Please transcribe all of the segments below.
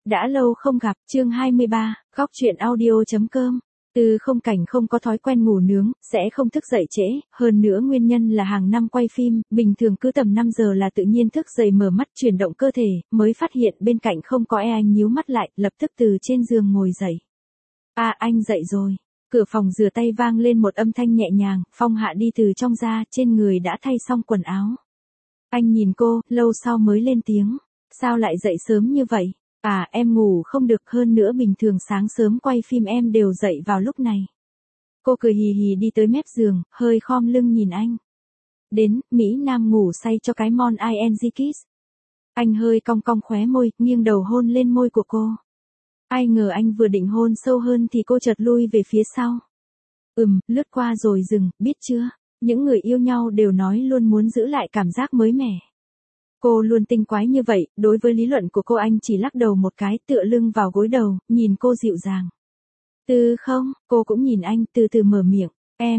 Đã lâu không gặp, chương 23, góc truyện audio.com. Từ không cảnh không có thói quen ngủ nướng, sẽ không thức dậy trễ, hơn nữa nguyên nhân là hàng năm quay phim, bình thường cứ tầm 5 giờ là tự nhiên thức dậy mở mắt chuyển động cơ thể, mới phát hiện bên cạnh không có anh nhíu mắt lại, lập tức từ trên giường ngồi dậy. À anh dậy rồi. Cửa phòng rửa tay vang lên một âm thanh nhẹ nhàng, Phong Hạ đi từ trong ra, trên người đã thay xong quần áo. Anh nhìn cô, lâu sau mới lên tiếng. Sao lại dậy sớm như vậy? À em ngủ không được, hơn nữa bình thường sáng sớm quay phim em đều dậy vào lúc này. Cô cười hì hì đi tới mép giường, hơi khom lưng nhìn anh. Đến, Mỹ Nam ngủ say cho cái mon ing kiss. Anh hơi cong cong khóe môi, nghiêng đầu hôn lên môi của cô. Ai ngờ anh vừa định hôn sâu hơn thì cô chợt lui về phía sau. Lướt qua rồi dừng, biết chưa? Những người yêu nhau đều nói luôn muốn giữ lại cảm giác mới mẻ. Cô luôn tinh quái như vậy, đối với lý luận của cô anh chỉ lắc đầu một cái, tựa lưng vào gối đầu, nhìn cô dịu dàng. Không, cô cũng nhìn anh, từ từ mở miệng.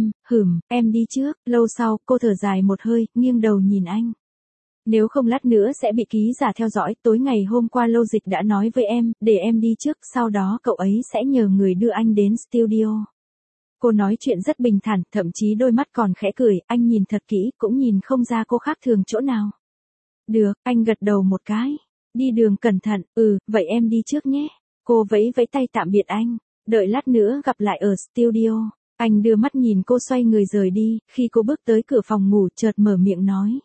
Em đi trước. Lâu sau, cô thở dài một hơi, nghiêng đầu nhìn anh. Nếu không lát nữa sẽ bị ký giả theo dõi, tối ngày hôm qua Lâu Dịch đã nói với em, để em đi trước, sau đó cậu ấy sẽ nhờ người đưa anh đến studio. Cô nói chuyện rất bình thản, thậm chí đôi mắt còn khẽ cười, anh nhìn thật kỹ, cũng nhìn không ra cô khác thường chỗ nào. Được, anh gật đầu một cái. Đi đường cẩn thận, vậy em đi trước nhé. Cô vẫy vẫy tay tạm biệt anh, đợi lát nữa gặp lại ở studio. Anh đưa mắt nhìn cô xoay người rời đi, khi cô bước tới cửa phòng ngủ chợt mở miệng nói.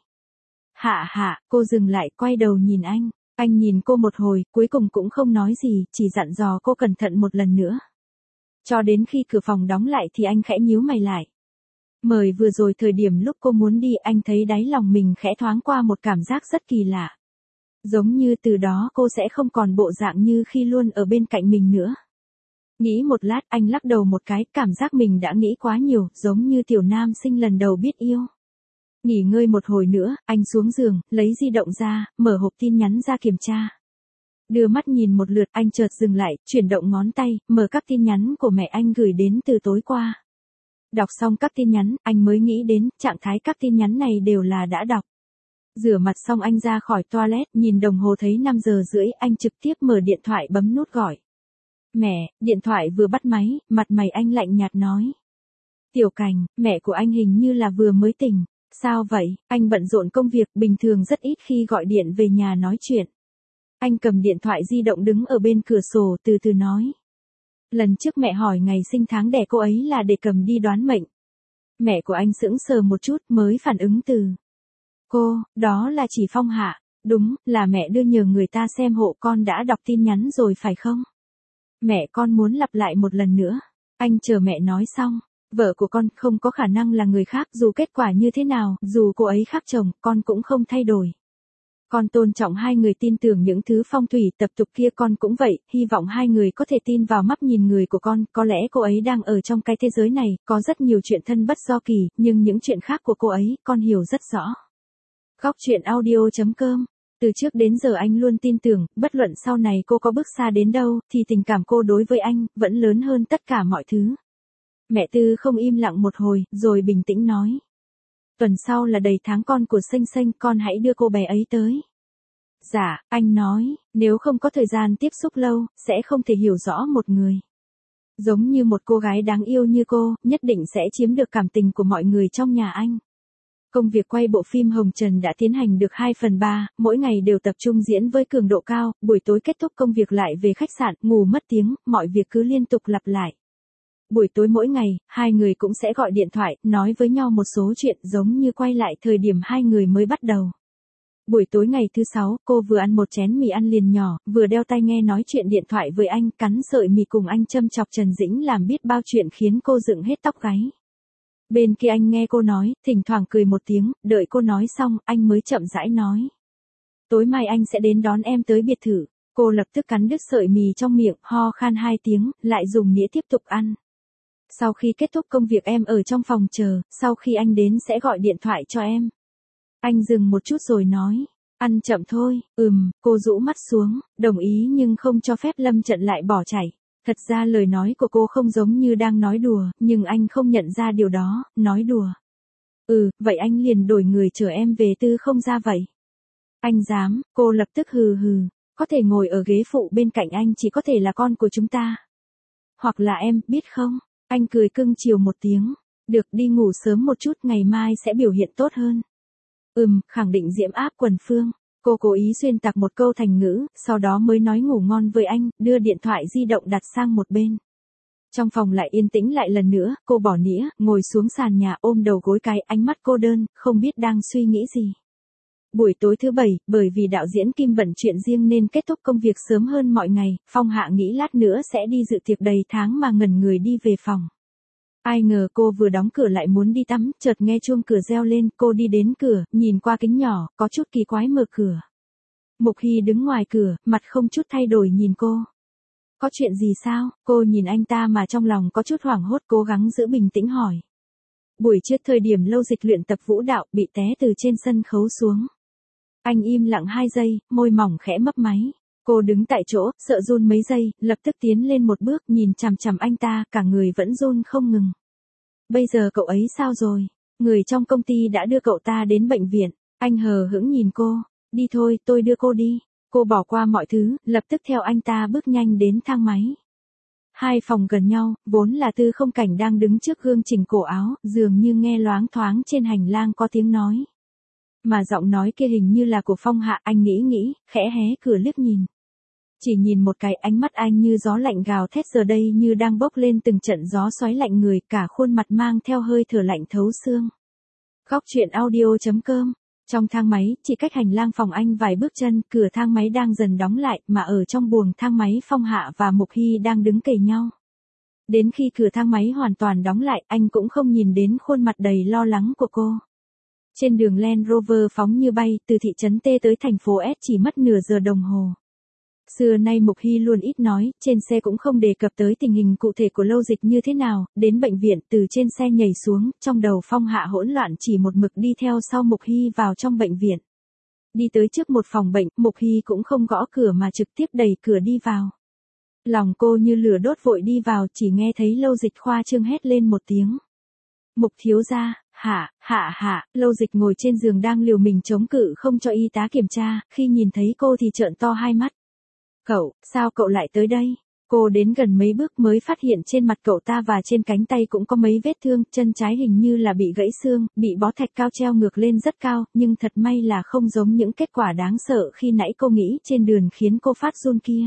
Hạ, cô dừng lại, quay đầu nhìn anh. Anh nhìn cô một hồi, cuối cùng cũng không nói gì, chỉ dặn dò cô cẩn thận một lần nữa. Cho đến khi cửa phòng đóng lại thì anh khẽ nhíu mày lại. Mời vừa rồi thời điểm lúc cô muốn đi anh thấy đáy lòng mình khẽ thoáng qua một cảm giác rất kỳ lạ. Giống như từ đó cô sẽ không còn bộ dạng như khi luôn ở bên cạnh mình nữa. Nghĩ một lát anh lắc đầu một cái, cảm giác mình đã nghĩ quá nhiều, giống như tiểu nam sinh lần đầu biết yêu. Nghỉ ngơi một hồi nữa, anh xuống giường, lấy di động ra, mở hộp tin nhắn ra kiểm tra. Đưa mắt nhìn một lượt, anh chợt dừng lại, chuyển động ngón tay, mở các tin nhắn của mẹ anh gửi đến từ tối qua. Đọc xong các tin nhắn, anh mới nghĩ đến, trạng thái các tin nhắn này đều là đã đọc. Rửa mặt xong anh ra khỏi toilet, nhìn đồng hồ thấy 5 giờ rưỡi, anh trực tiếp mở điện thoại bấm nút gọi. Mẹ, điện thoại vừa bắt máy, mặt mày anh lạnh nhạt nói. Tiểu Cảnh, mẹ của anh hình như là vừa mới tỉnh. Sao vậy? Anh bận rộn công việc, bình thường rất ít khi gọi điện về nhà nói chuyện. Anh cầm điện thoại di động đứng ở bên cửa sổ từ từ nói. Lần trước mẹ hỏi ngày sinh tháng đẻ cô ấy là để cầm đi đoán mệnh. Mẹ của anh sững sờ một chút mới phản ứng từ. Cô, đó là chỉ Phong Hạ. Đúng, là mẹ đưa nhờ người ta xem hộ, con đã đọc tin nhắn rồi phải không? Mẹ con muốn lặp lại một lần nữa. Anh chờ mẹ nói xong. Vợ của con không có khả năng là người khác, dù kết quả như thế nào, dù cô ấy khác chồng, con cũng không thay đổi. Con tôn trọng hai người, tin tưởng những thứ phong thủy tập tục kia, con cũng vậy, hy vọng hai người có thể tin vào mắt nhìn người của con, có lẽ cô ấy đang ở trong cái thế giới này, có rất nhiều chuyện thân bất do kỳ, nhưng những chuyện khác của cô ấy, con hiểu rất rõ. Góc truyện audio.com. Từ trước đến giờ anh luôn tin tưởng, bất luận sau này cô có bước xa đến đâu, thì tình cảm cô đối với anh, vẫn lớn hơn tất cả mọi thứ. Mẹ Tư không im lặng một hồi, rồi bình tĩnh nói. Tuần sau là đầy tháng con của Xanh Xanh, con hãy đưa cô bé ấy tới. Dạ, anh nói, nếu không có thời gian tiếp xúc lâu, sẽ không thể hiểu rõ một người. Giống như một cô gái đáng yêu như cô, nhất định sẽ chiếm được cảm tình của mọi người trong nhà anh. Công việc quay bộ phim Hồng Trần đã tiến hành được 2/3, mỗi ngày đều tập trung diễn với cường độ cao, buổi tối kết thúc công việc lại về khách sạn, ngủ mất tiếng, mọi việc cứ liên tục lặp lại. Buổi tối mỗi ngày, hai người cũng sẽ gọi điện thoại, nói với nhau một số chuyện giống như quay lại thời điểm hai người mới bắt đầu. Buổi tối ngày thứ 6, cô vừa ăn một chén mì ăn liền nhỏ, vừa đeo tai nghe nói chuyện điện thoại với anh, cắn sợi mì cùng anh châm chọc Trần Dĩnh làm biết bao chuyện khiến cô dựng hết tóc gáy. Bên kia anh nghe cô nói, thỉnh thoảng cười một tiếng, đợi cô nói xong, anh mới chậm rãi nói. Tối mai anh sẽ đến đón em tới biệt thự. Cô lập tức cắn đứt sợi mì trong miệng, ho khan 2 tiếng, lại dùng nĩa tiếp tục ăn. Sau khi kết thúc công việc em ở trong phòng chờ, sau khi anh đến sẽ gọi điện thoại cho em. Anh dừng một chút rồi nói, ăn chậm thôi. Cô rũ mắt xuống, đồng ý nhưng không cho phép Lâm Trận lại bỏ chạy. Thật ra lời nói của cô không giống như đang nói đùa, nhưng anh không nhận ra điều đó, nói đùa. Vậy anh liền đổi người chở em về Tư không ra vậy. Anh dám, cô lập tức hừ hừ. Có thể ngồi ở ghế phụ bên cạnh anh chỉ có thể là con của chúng ta. Hoặc là em, biết không? Anh cười cưng chiều một tiếng. Được, đi ngủ sớm một chút, ngày mai sẽ biểu hiện tốt hơn. Khẳng định Diễm áp quần Phương. Cô cố ý xuyên tạc một câu thành ngữ, sau đó mới nói ngủ ngon với anh, đưa điện thoại di động đặt sang một bên. Trong phòng lại yên tĩnh lại lần nữa, cô bỏ nĩa, ngồi xuống sàn nhà ôm đầu gối cái, ánh mắt cô đơn, không biết đang suy nghĩ gì. Buổi tối thứ bảy, bởi vì đạo diễn Kim bận chuyện riêng nên kết thúc công việc sớm hơn mọi ngày, Phong Hạ nghĩ lát nữa sẽ đi dự tiệc đầy tháng mà ngẩn người đi về phòng. Ai ngờ cô vừa đóng cửa lại muốn đi tắm, chợt nghe chuông cửa reo lên, cô đi đến cửa, nhìn qua kính nhỏ, có chút kỳ quái mở cửa. Mục Hy đứng ngoài cửa, mặt không chút thay đổi nhìn cô. Có chuyện gì sao? Cô nhìn anh ta mà trong lòng có chút hoảng hốt, cố gắng giữ bình tĩnh hỏi. Buổi trước thời điểm Lâu Dịch luyện tập vũ đạo, bị té từ trên sân khấu xuống. Anh im lặng 2 giây, môi mỏng khẽ mấp máy. Cô đứng tại chỗ, sợ run mấy giây, lập tức tiến lên một bước, nhìn chằm chằm anh ta, cả người vẫn run không ngừng. Bây giờ cậu ấy sao rồi? Người trong công ty đã đưa cậu ta đến bệnh viện. Anh hờ hững nhìn cô. Đi thôi, tôi đưa cô đi. Cô bỏ qua mọi thứ, lập tức theo anh ta bước nhanh đến thang máy. 2 phòng gần nhau, vốn là Tư Không Cảnh đang đứng trước gương chỉnh cổ áo, dường như nghe loáng thoáng trên hành lang có tiếng nói. Mà giọng nói kia hình như là của Phong Hạ, anh nghĩ, khẽ hé cửa liếc nhìn. Chỉ nhìn một cái, ánh mắt anh như gió lạnh gào thét, giờ đây như đang bốc lên từng trận gió xoáy lạnh người, cả khuôn mặt mang theo hơi thở lạnh thấu xương. Góc truyện audio.com. Trong thang máy, chỉ cách hành lang phòng anh vài bước chân, cửa thang máy đang dần đóng lại, mà ở trong buồng thang máy Phong Hạ và Mục Hy đang đứng kề nhau. Đến khi cửa thang máy hoàn toàn đóng lại, anh cũng không nhìn đến khuôn mặt đầy lo lắng của cô. Trên đường Land Rover phóng như bay, từ thị trấn T tới thành phố S chỉ mất nửa giờ đồng hồ. Xưa nay Mục Hy luôn ít nói, trên xe cũng không đề cập tới tình hình cụ thể của Lâu Dịch như thế nào, đến bệnh viện, từ trên xe nhảy xuống, trong đầu Phong Hạ hỗn loạn, chỉ một mực đi theo sau Mục Hy vào trong bệnh viện. Đi tới trước một phòng bệnh, Mục Hy cũng không gõ cửa mà trực tiếp đẩy cửa đi vào. Lòng cô như lửa đốt, vội đi vào, chỉ nghe thấy Lâu Dịch khoa trương hét lên một tiếng. Mục thiếu gia. Hạ, Lâu Dịch ngồi trên giường đang liều mình chống cự không cho y tá kiểm tra, khi nhìn thấy cô thì trợn to hai mắt. Cậu, sao cậu lại tới đây? Cô đến gần mấy bước mới phát hiện trên mặt cậu ta và trên cánh tay cũng có mấy vết thương, chân trái hình như là bị gãy xương, bị bó thạch cao treo ngược lên rất cao, nhưng thật may là không giống những kết quả đáng sợ khi nãy cô nghĩ trên đường khiến cô phát run kia.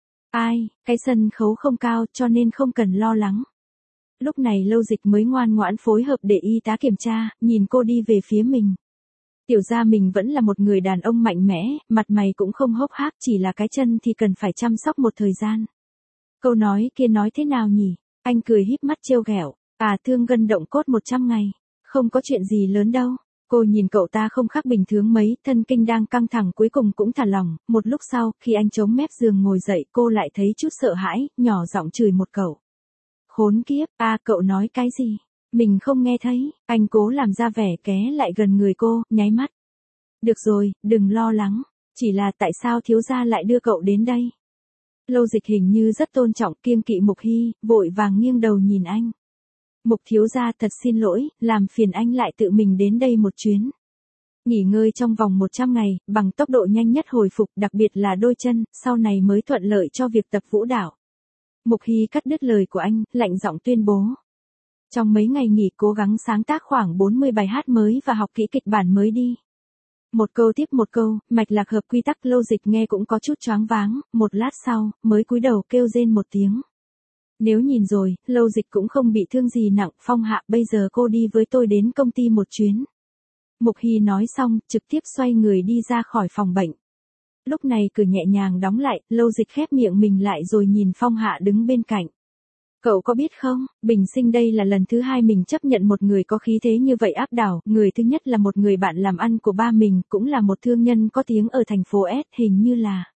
Cái sân khấu không cao cho nên không cần lo lắng. Lúc này Lâu Dịch mới ngoan ngoãn phối hợp để y tá kiểm tra, nhìn cô đi về phía mình. Tiểu ra mình vẫn là một người đàn ông mạnh mẽ, mặt mày cũng không hốc hác, chỉ là cái chân thì cần phải chăm sóc một thời gian. Câu nói kia nói thế nào nhỉ? Anh cười híp mắt trêu ghẹo. Thương gân động cốt 100 ngày. Không có chuyện gì lớn đâu. Cô nhìn cậu ta không khác bình thường mấy, thân kinh đang căng thẳng cuối cùng cũng thả lỏng. Một lúc sau, khi anh chống mép giường ngồi dậy, cô lại thấy chút sợ hãi, nhỏ giọng chửi một câu. Khốn kiếp, cậu nói cái gì? Mình không nghe thấy. Anh cố làm ra vẻ ké lại gần người cô, nháy mắt. Được rồi, đừng lo lắng. Chỉ là tại sao thiếu gia lại đưa cậu đến đây? Lâu Dịch hình như rất tôn trọng, kiêng kỵ Mục Hy, vội vàng nghiêng đầu nhìn anh. Mục thiếu gia, thật xin lỗi, làm phiền anh lại tự mình đến đây một chuyến. Nghỉ ngơi trong vòng 100 ngày, bằng tốc độ nhanh nhất hồi phục, đặc biệt là đôi chân, sau này mới thuận lợi cho việc tập vũ đạo. Mục Hy cắt đứt lời của anh, lạnh giọng tuyên bố. Trong mấy ngày nghỉ cố gắng sáng tác khoảng 40 bài hát mới và học kỹ kịch bản mới đi. Một câu tiếp một câu, mạch lạc hợp quy tắc. Lâu Dịch nghe cũng có chút choáng váng, một lát sau, mới cúi đầu kêu rên một tiếng. Nếu nhìn rồi, Lâu Dịch cũng không bị thương gì nặng. Phong Hạ, bây giờ cô đi với tôi đến công ty một chuyến. Mục Hy nói xong, trực tiếp xoay người đi ra khỏi phòng bệnh. Lúc này cửa nhẹ nhàng đóng lại, Lâu Dịch khép miệng mình lại rồi nhìn Phong Hạ đứng bên cạnh. Cậu có biết không, bình sinh đây là lần thứ 2 mình chấp nhận một người có khí thế như vậy áp đảo. Người thứ nhất là một người bạn làm ăn của ba mình, cũng là một thương nhân có tiếng ở thành phố S, hình như là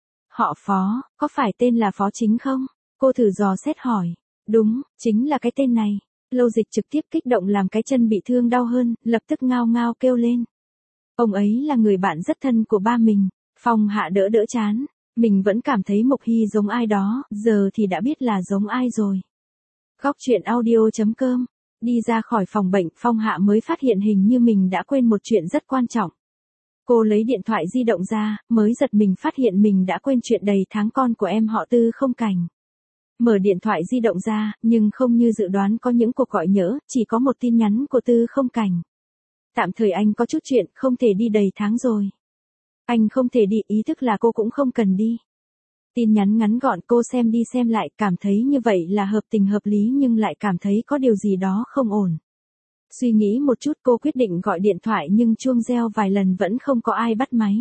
họ Phó, có phải tên là Phó Chính không? Cô thử dò xét hỏi. Đúng, chính là cái tên này. Lâu Dịch trực tiếp kích động làm cái chân bị thương đau hơn, lập tức ngao ngao kêu lên. Ông ấy là người bạn rất thân của ba mình. Phong Hạ đỡ chán. Mình vẫn cảm thấy Mục Hy giống ai đó, giờ thì đã biết là giống ai rồi. Góc truyện audio.com. Đi ra khỏi phòng bệnh, Phong Hạ mới phát hiện hình như mình đã quên một chuyện rất quan trọng. Cô lấy điện thoại di động ra, mới giật mình phát hiện mình đã quên chuyện đầy tháng con của em họ Tư không cảnh. Mở điện thoại di động ra, nhưng không như dự đoán có những cuộc gọi nhỡ, chỉ có một tin nhắn của Tư không cảnh. Tạm thời anh có chút chuyện, không thể đi đầy tháng rồi. Anh không thể đi, ý thức là cô cũng không cần đi. Tin nhắn ngắn gọn, cô xem đi xem lại, cảm thấy như vậy là hợp tình hợp lý nhưng lại cảm thấy có điều gì đó không ổn. Suy nghĩ một chút cô quyết định gọi điện thoại nhưng chuông reo vài lần vẫn không có ai bắt máy.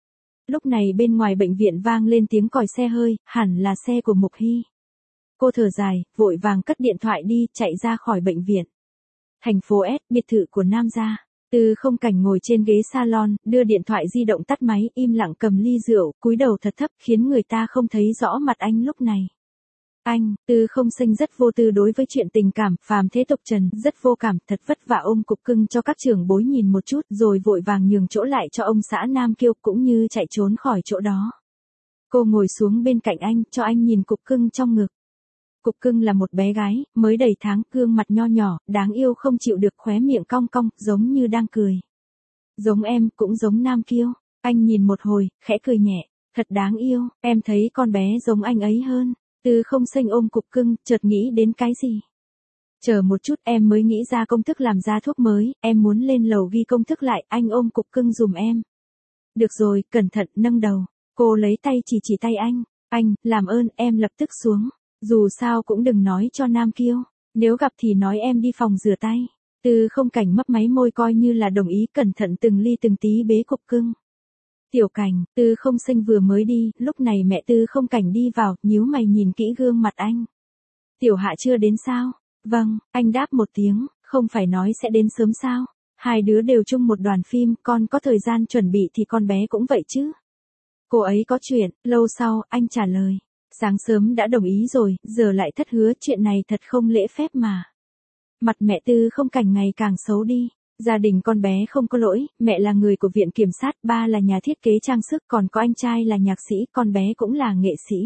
Lúc này bên ngoài bệnh viện vang lên tiếng còi xe hơi, hẳn là xe của Mục Hy. Cô thở dài, vội vàng cất điện thoại đi, chạy ra khỏi bệnh viện. Thành phố S, biệt thự của Nam gia. Tư không cảnh ngồi trên ghế salon, đưa điện thoại di động tắt máy, im lặng cầm ly rượu, cúi đầu thật thấp khiến người ta không thấy rõ mặt anh lúc này. Anh, Tư không sinh rất vô tư đối với chuyện tình cảm, phàm thế tục trần, rất vô cảm, thật vất vả ôm cục cưng cho các trưởng bối nhìn một chút, rồi vội vàng nhường chỗ lại cho ông xã Nam Kiêu cũng như chạy trốn khỏi chỗ đó. Cô ngồi xuống bên cạnh anh, cho anh nhìn cục cưng trong ngực. Cục cưng là một bé gái, mới đầy tháng, gương mặt nho nhỏ, đáng yêu không chịu được, khóe miệng cong cong, giống như đang cười. Giống em, cũng giống Nam Kiêu. Anh nhìn một hồi, khẽ cười nhẹ, thật đáng yêu, em thấy con bé giống anh ấy hơn. Tư không sinh ôm cục cưng, chợt nghĩ đến cái gì. Chờ một chút, em mới nghĩ ra công thức làm ra thuốc mới, em muốn lên lầu ghi công thức lại, anh ôm cục cưng dùm em. Được rồi, cẩn thận, nâng đầu. Cô lấy tay chỉ tay anh, làm ơn, em lập tức xuống. Dù sao cũng đừng nói cho Nam Kiêu, nếu gặp thì nói em đi phòng rửa tay. Tư không cảnh mấp máy môi coi như là đồng ý, cẩn thận từng ly từng tí bế cục cưng. Tiểu cảnh, Tư không sinh vừa mới đi, lúc này mẹ Tư không cảnh đi vào, nhíu mày nhìn kỹ gương mặt anh. Tiểu Hạ chưa đến sao? Vâng, anh đáp một tiếng, không phải nói sẽ đến sớm sao? Hai đứa đều chung một đoàn phim, con có thời gian chuẩn bị thì con bé cũng vậy chứ. Cô ấy có chuyện, lâu sau, anh trả lời. Sáng sớm đã đồng ý rồi, giờ lại thất hứa, chuyện này thật không lễ phép mà. Mặt mẹ Tư không cảnh ngày càng xấu đi. Gia đình con bé không có lỗi, mẹ là người của viện kiểm sát, ba là nhà thiết kế trang sức, còn có anh trai là nhạc sĩ, con bé cũng là nghệ sĩ.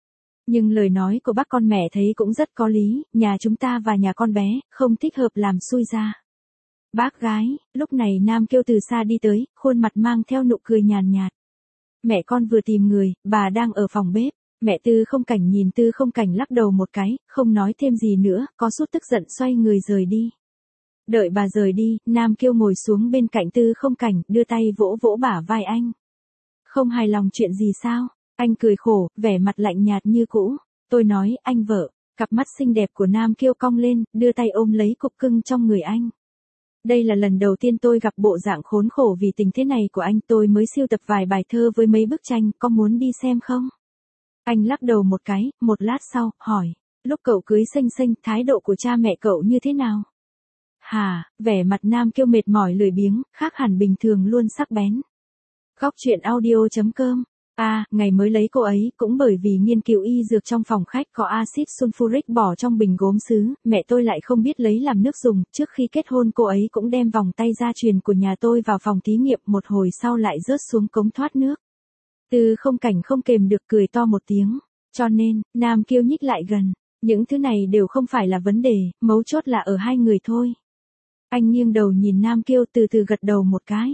Nhưng lời nói của bác con mẹ thấy cũng rất có lý, nhà chúng ta và nhà con bé, không thích hợp làm xui ra. Bác gái, lúc này Nam Kiêu từ xa đi tới, khuôn mặt mang theo nụ cười nhàn nhạt. Mẹ con vừa tìm người, bà đang ở phòng bếp. Mẹ Tư không cảnh nhìn Tư không cảnh lắc đầu một cái, không nói thêm gì nữa, có chút tức giận xoay người rời đi. Đợi bà rời đi, Nam Kiêu ngồi xuống bên cạnh Tư không cảnh, đưa tay vỗ vỗ bả vai anh. Không hài lòng chuyện gì sao? Anh cười khổ, vẻ mặt lạnh nhạt như cũ. Tôi nói, anh vợ. Cặp mắt xinh đẹp của Nam Kiêu cong lên, đưa tay ôm lấy cục cưng trong người anh. Đây là lần đầu tiên tôi gặp bộ dạng khốn khổ vì tình thế này của anh, tôi mới sưu tập vài bài thơ với mấy bức tranh, có muốn đi xem không? Anh lắc đầu một cái, một lát sau, hỏi. Lúc cậu cưới Xanh, thái độ của cha mẹ cậu như thế nào? Hà, vẻ mặt Nam Kiêu mệt mỏi lười biếng, khác hẳn bình thường luôn sắc bén. Góc truyện audio.com. Ngày mới lấy cô ấy, cũng bởi vì nghiên cứu y dược trong phòng khách có axit sulfuric bỏ trong bình gốm sứ, mẹ tôi lại không biết lấy làm nước dùng, trước khi kết hôn cô ấy cũng đem vòng tay gia truyền của nhà tôi vào phòng thí nghiệm, một hồi sau lại rớt xuống cống thoát nước. Tư không cảnh không kềm được cười to một tiếng, cho nên, Nam Kiêu nhích lại gần, những thứ này đều không phải là vấn đề, mấu chốt là ở hai người thôi. Anh nghiêng đầu nhìn Nam Kiêu từ từ gật đầu một cái.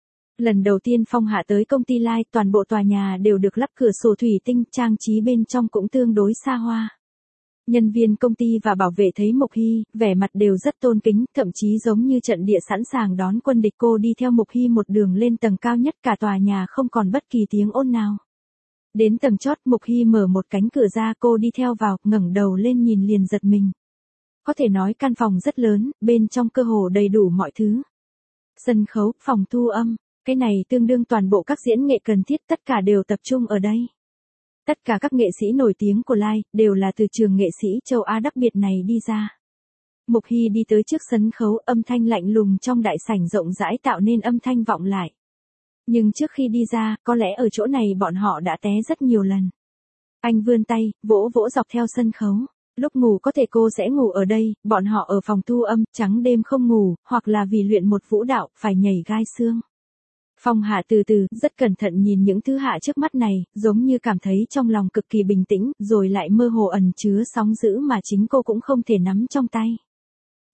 Lần đầu tiên Phong Hạ tới công ty Lai, toàn bộ tòa nhà đều được lắp cửa sổ thủy tinh, trang trí bên trong cũng tương đối xa hoa. Nhân viên công ty và bảo vệ thấy Mục Hy, vẻ mặt đều rất tôn kính, thậm chí giống như trận địa sẵn sàng đón quân địch. Cô đi theo Mục Hy một đường lên tầng cao nhất, cả tòa nhà không còn bất kỳ tiếng ồn nào. Đến tầng chót, Mục Hy mở một cánh cửa ra, cô đi theo vào, ngẩng đầu lên nhìn liền giật mình. Có thể nói căn phòng rất lớn, bên trong cơ hồ đầy đủ mọi thứ. Sân khấu, phòng thu âm, cái này tương đương toàn bộ các diễn nghệ cần thiết, tất cả đều tập trung ở đây. Tất cả các nghệ sĩ nổi tiếng của Lai, đều là từ trường nghệ sĩ châu Á đặc biệt này đi ra. Mục Hy đi tới trước sân khấu, âm thanh lạnh lùng trong đại sảnh rộng rãi tạo nên âm thanh vọng lại. Nhưng trước khi đi ra, có lẽ ở chỗ này bọn họ đã té rất nhiều lần. Anh vươn tay, vỗ vỗ dọc theo sân khấu. Lúc ngủ có thể cô sẽ ngủ ở đây, bọn họ ở phòng thu âm, trắng đêm không ngủ, hoặc là vì luyện một vũ đạo, phải nhảy gai xương. Phong Hạ từ từ, rất cẩn thận nhìn những thứ hạ trước mắt này, giống như cảm thấy trong lòng cực kỳ bình tĩnh, rồi lại mơ hồ ẩn chứa sóng dữ mà chính cô cũng không thể nắm trong tay.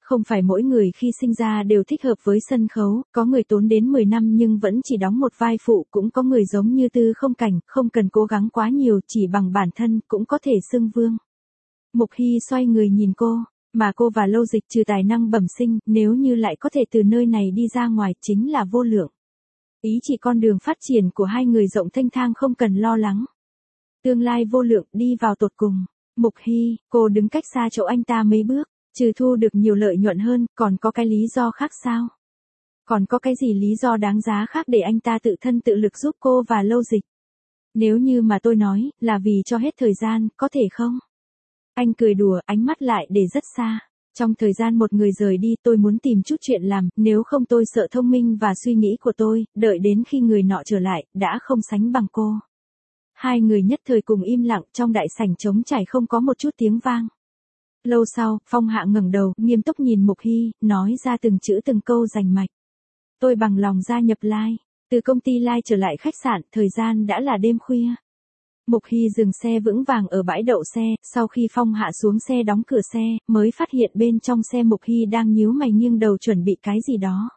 Không phải mỗi người khi sinh ra đều thích hợp với sân khấu, có người tốn đến 10 năm nhưng vẫn chỉ đóng một vai phụ, cũng có người giống như Tư Không Cảnh, không cần cố gắng quá nhiều, chỉ bằng bản thân cũng có thể xưng vương. Mục Hy xoay người nhìn cô, mà cô và Lâu Dịch trừ tài năng bẩm sinh, nếu như lại có thể từ nơi này đi ra ngoài chính là vô lượng. Ý chỉ con đường phát triển của hai người rộng thênh thang không cần lo lắng. Tương lai vô lượng đi vào tột cùng. Mục Hy, cô đứng cách xa chỗ anh ta mấy bước, trừ thu được nhiều lợi nhuận hơn, còn có cái lý do khác sao? Còn có cái gì lý do đáng giá khác để anh ta tự thân tự lực giúp cô và Lâu Dịch? Nếu như mà tôi nói, là vì cho hết thời gian, có thể không? Anh cười đùa, ánh mắt lại để rất xa. Trong thời gian một người rời đi, tôi muốn tìm chút chuyện làm, nếu không tôi sợ thông minh và suy nghĩ của tôi, đợi đến khi người nọ trở lại, đã không sánh bằng cô. Hai người nhất thời cùng im lặng, trong đại sảnh trống trải không có một chút tiếng vang. Lâu sau, Phong Hạ ngẩng đầu, nghiêm túc nhìn Mục Hy, nói ra từng chữ từng câu rành mạch. Tôi bằng lòng gia nhập Lai. Từ công ty Lai trở lại khách sạn, thời gian đã là đêm khuya. Mục Hy dừng xe vững vàng ở bãi đậu xe, sau khi Phong Hạ xuống xe đóng cửa xe, mới phát hiện bên trong xe Mục Hy đang nhíu mày nghiêng đầu chuẩn bị cái gì đó.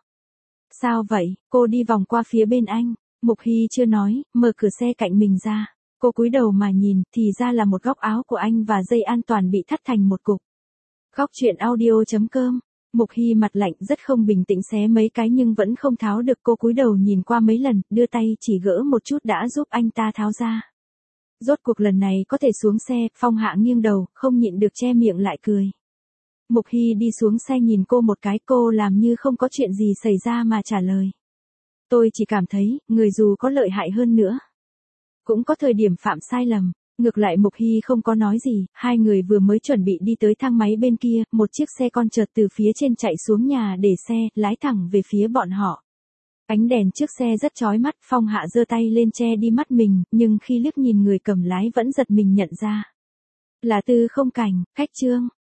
Sao vậy? Cô đi vòng qua phía bên anh. Mục Hy chưa nói, mở cửa xe cạnh mình ra. Cô cúi đầu mà nhìn, thì ra là một góc áo của anh và dây an toàn bị thắt thành một cục. Góc truyện audio.com. Mục Hy mặt lạnh rất không bình tĩnh xé mấy cái nhưng vẫn không tháo được, cô cúi đầu nhìn qua mấy lần, đưa tay chỉ gỡ một chút đã giúp anh ta tháo ra. Rốt cuộc lần này có thể xuống xe, Phong Hạ nghiêng đầu, không nhịn được che miệng lại cười. Mục Hy đi xuống xe nhìn cô một cái, cô làm như không có chuyện gì xảy ra mà trả lời. Tôi chỉ cảm thấy, người dù có lợi hại hơn nữa, cũng có thời điểm phạm sai lầm. Ngược lại Mục Hy không có nói gì, hai người vừa mới chuẩn bị đi tới thang máy bên kia, một chiếc xe con chợt từ phía trên chạy xuống nhà để xe, lái thẳng về phía bọn họ. Ánh đèn trước xe rất chói mắt, Phong Hạ giơ tay lên che đi mắt mình, nhưng khi liếc nhìn người cầm lái vẫn giật mình nhận ra. Là Tư Không Cảnh, Cách Chương.